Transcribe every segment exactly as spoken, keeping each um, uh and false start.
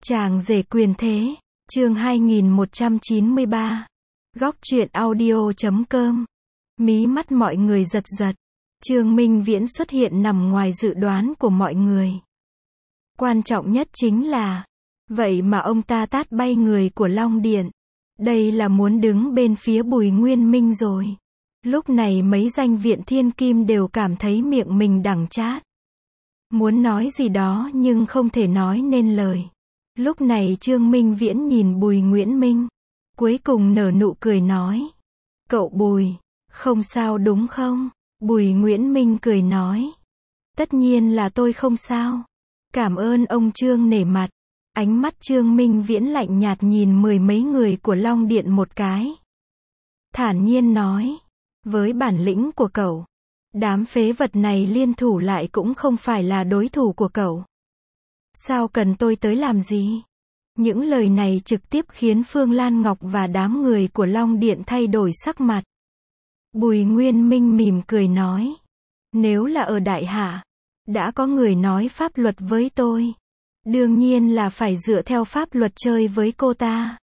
Chàng rể quyền thế, chương hai nghìn một trăm chín mươi ba. Góc truyện audio chấm com. Mí mắt mọi người giật giật. Trương Minh Viễn xuất hiện nằm ngoài dự đoán của mọi người. Quan trọng nhất chính là, vậy mà ông ta tát bay người của Long Điện. Đây là muốn đứng bên phía Bùi Nguyên Minh rồi. Lúc này mấy danh viện thiên kim đều cảm thấy miệng mình đắng chát. Muốn nói gì đó nhưng không thể nói nên lời. Lúc này Trương Minh Viễn nhìn Bùi Nguyễn Minh. Cuối cùng nở nụ cười nói. Cậu Bùi, không sao đúng không? Bùi Nguyễn Minh cười nói. Tất nhiên là tôi không sao. Cảm ơn ông Trương nể mặt. Ánh mắt Trương Minh Viễn lạnh nhạt nhìn mười mấy người của Long Điện một cái. Thản nhiên nói. Với bản lĩnh của cậu, đám phế vật này liên thủ lại cũng không phải là đối thủ của cậu. Sao cần tôi tới làm gì? Những lời này trực tiếp khiến Phương Lan Ngọc và đám người của Long Điện thay đổi sắc mặt. Bùi Nguyên Minh mỉm cười nói. Nếu là ở Đại Hạ, đã có người nói pháp luật với tôi. Đương nhiên là phải dựa theo pháp luật chơi với cô ta.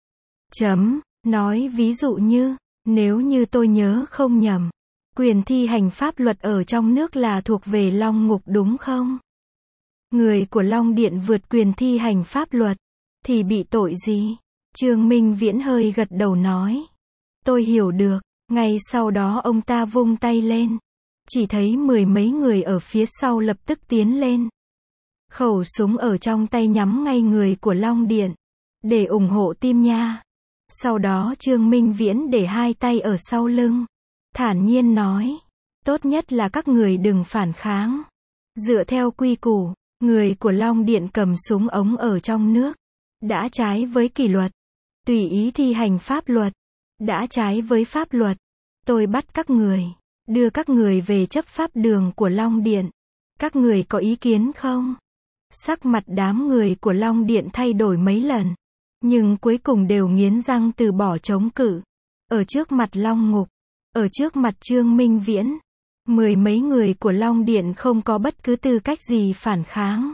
Chấm, nói ví dụ như, nếu như tôi nhớ không nhầm, quyền thi hành pháp luật ở trong nước là thuộc về Long Ngục đúng không? Người của Long Điện vượt quyền thi hành pháp luật, thì bị tội gì? Trương Minh Viễn hơi gật đầu nói. Tôi hiểu được. Ngay sau đó ông ta vung tay lên. Chỉ thấy mười mấy người ở phía sau lập tức tiến lên. Khẩu súng ở trong tay nhắm ngay người của Long Điện. Để ủng hộ Tim Nha. Sau đó Trương Minh Viễn để hai tay ở sau lưng. Thản nhiên nói. Tốt nhất là các người đừng phản kháng. Dựa theo quy củ, người của Long Điện cầm súng ống ở trong nước. Đã trái với kỷ luật. Tùy ý thi hành pháp luật. Đã trái với pháp luật. Tôi bắt các người. Đưa các người về chấp pháp đường của Long Điện. Các người có ý kiến không? Sắc mặt đám người của Long Điện thay đổi mấy lần. Nhưng cuối cùng đều nghiến răng từ bỏ chống cự. Ở trước mặt Long Ngục. Ở trước mặt Trương Minh Viễn. Mười mấy người của Long Điện không có bất cứ tư cách gì phản kháng.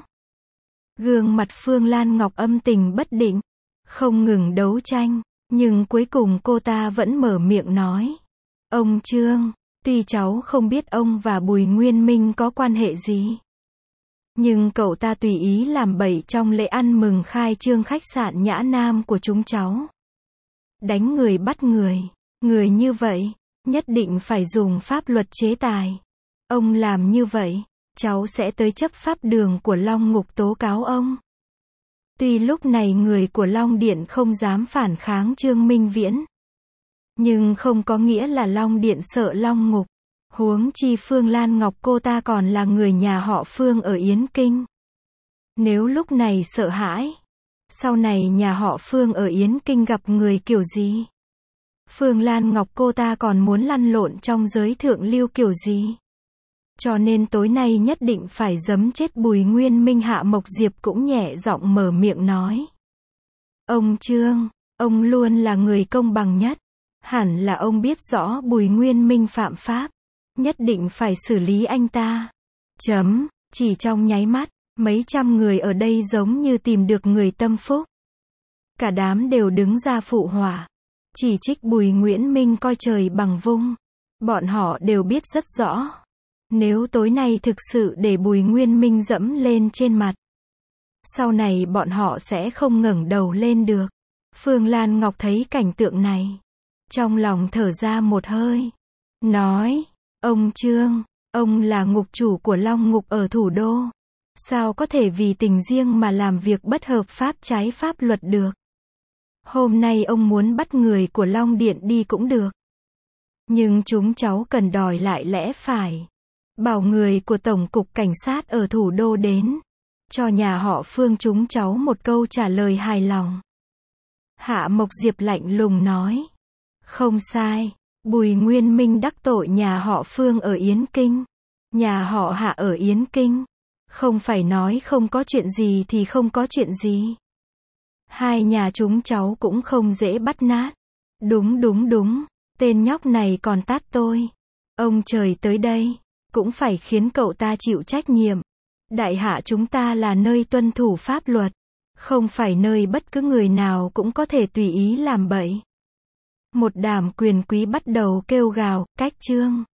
Gương mặt Phương Lan Ngọc âm tình bất định. Không ngừng đấu tranh. Nhưng cuối cùng cô ta vẫn mở miệng nói. Ông Trương, tuy cháu không biết ông và Bùi Nguyên Minh có quan hệ gì. Nhưng cậu ta tùy ý làm bậy trong lễ ăn mừng khai trương khách sạn Nhã Nam của chúng cháu. Đánh người bắt người. Người như vậy, nhất định phải dùng pháp luật chế tài. Ông làm như vậy, cháu sẽ tới chấp pháp đường của Long Ngục tố cáo ông. Tuy lúc này người của Long Điện không dám phản kháng Trương Minh Viễn. Nhưng không có nghĩa là Long Điện sợ Long Ngục. Huống chi Phương Lan Ngọc cô ta còn là người nhà họ Phương ở Yến Kinh. Nếu lúc này sợ hãi, sau này nhà họ Phương ở Yến Kinh gặp người kiểu gì? Phương Lan Ngọc cô ta còn muốn lăn lộn trong giới thượng lưu kiểu gì? Cho nên tối nay nhất định phải giấm chết Bùi Nguyên Minh. Hạ Mộc Diệp cũng nhẹ giọng mở miệng nói. Ông Trương, ông luôn là người công bằng nhất. Hẳn là ông biết rõ Bùi Nguyên Minh phạm pháp. Nhất định phải xử lý anh ta. Chấm, chỉ trong nháy mắt, mấy trăm người ở đây giống như tìm được người tâm phúc. Cả đám đều đứng ra phụ họa. Chỉ trích Bùi Nguyễn Minh coi trời bằng vung. Bọn họ đều biết rất rõ. Nếu tối nay thực sự để Bùi Nguyên Minh dẫm lên trên mặt, sau này bọn họ sẽ không ngẩng đầu lên được. Phương Lan Ngọc thấy cảnh tượng này, trong lòng thở ra một hơi. Nói, ông Trương, ông là ngục chủ của Long Ngục ở thủ đô. Sao có thể vì tình riêng mà làm việc bất hợp pháp trái pháp luật được? Hôm nay ông muốn bắt người của Long Điện đi cũng được. Nhưng chúng cháu cần đòi lại lẽ phải. Bảo người của Tổng cục Cảnh sát ở thủ đô đến. Cho nhà họ Phương chúng cháu một câu trả lời hài lòng. Hạ Mộc Diệp lạnh lùng nói. Không sai. Bùi Nguyên Minh đắc tội nhà họ Phương ở Yến Kinh. Nhà họ Hạ ở Yến Kinh. Không phải nói không có chuyện gì thì không có chuyện gì. Hai nhà chúng cháu cũng không dễ bắt nát. Đúng đúng đúng. Tên nhóc này còn tát tôi. Ông trời tới đây. Cũng phải khiến cậu ta chịu trách nhiệm. Đại Hạ chúng ta là nơi tuân thủ pháp luật. Không phải nơi bất cứ người nào cũng có thể tùy ý làm bậy. Một đàm quyền quý bắt đầu kêu gào, cách Trương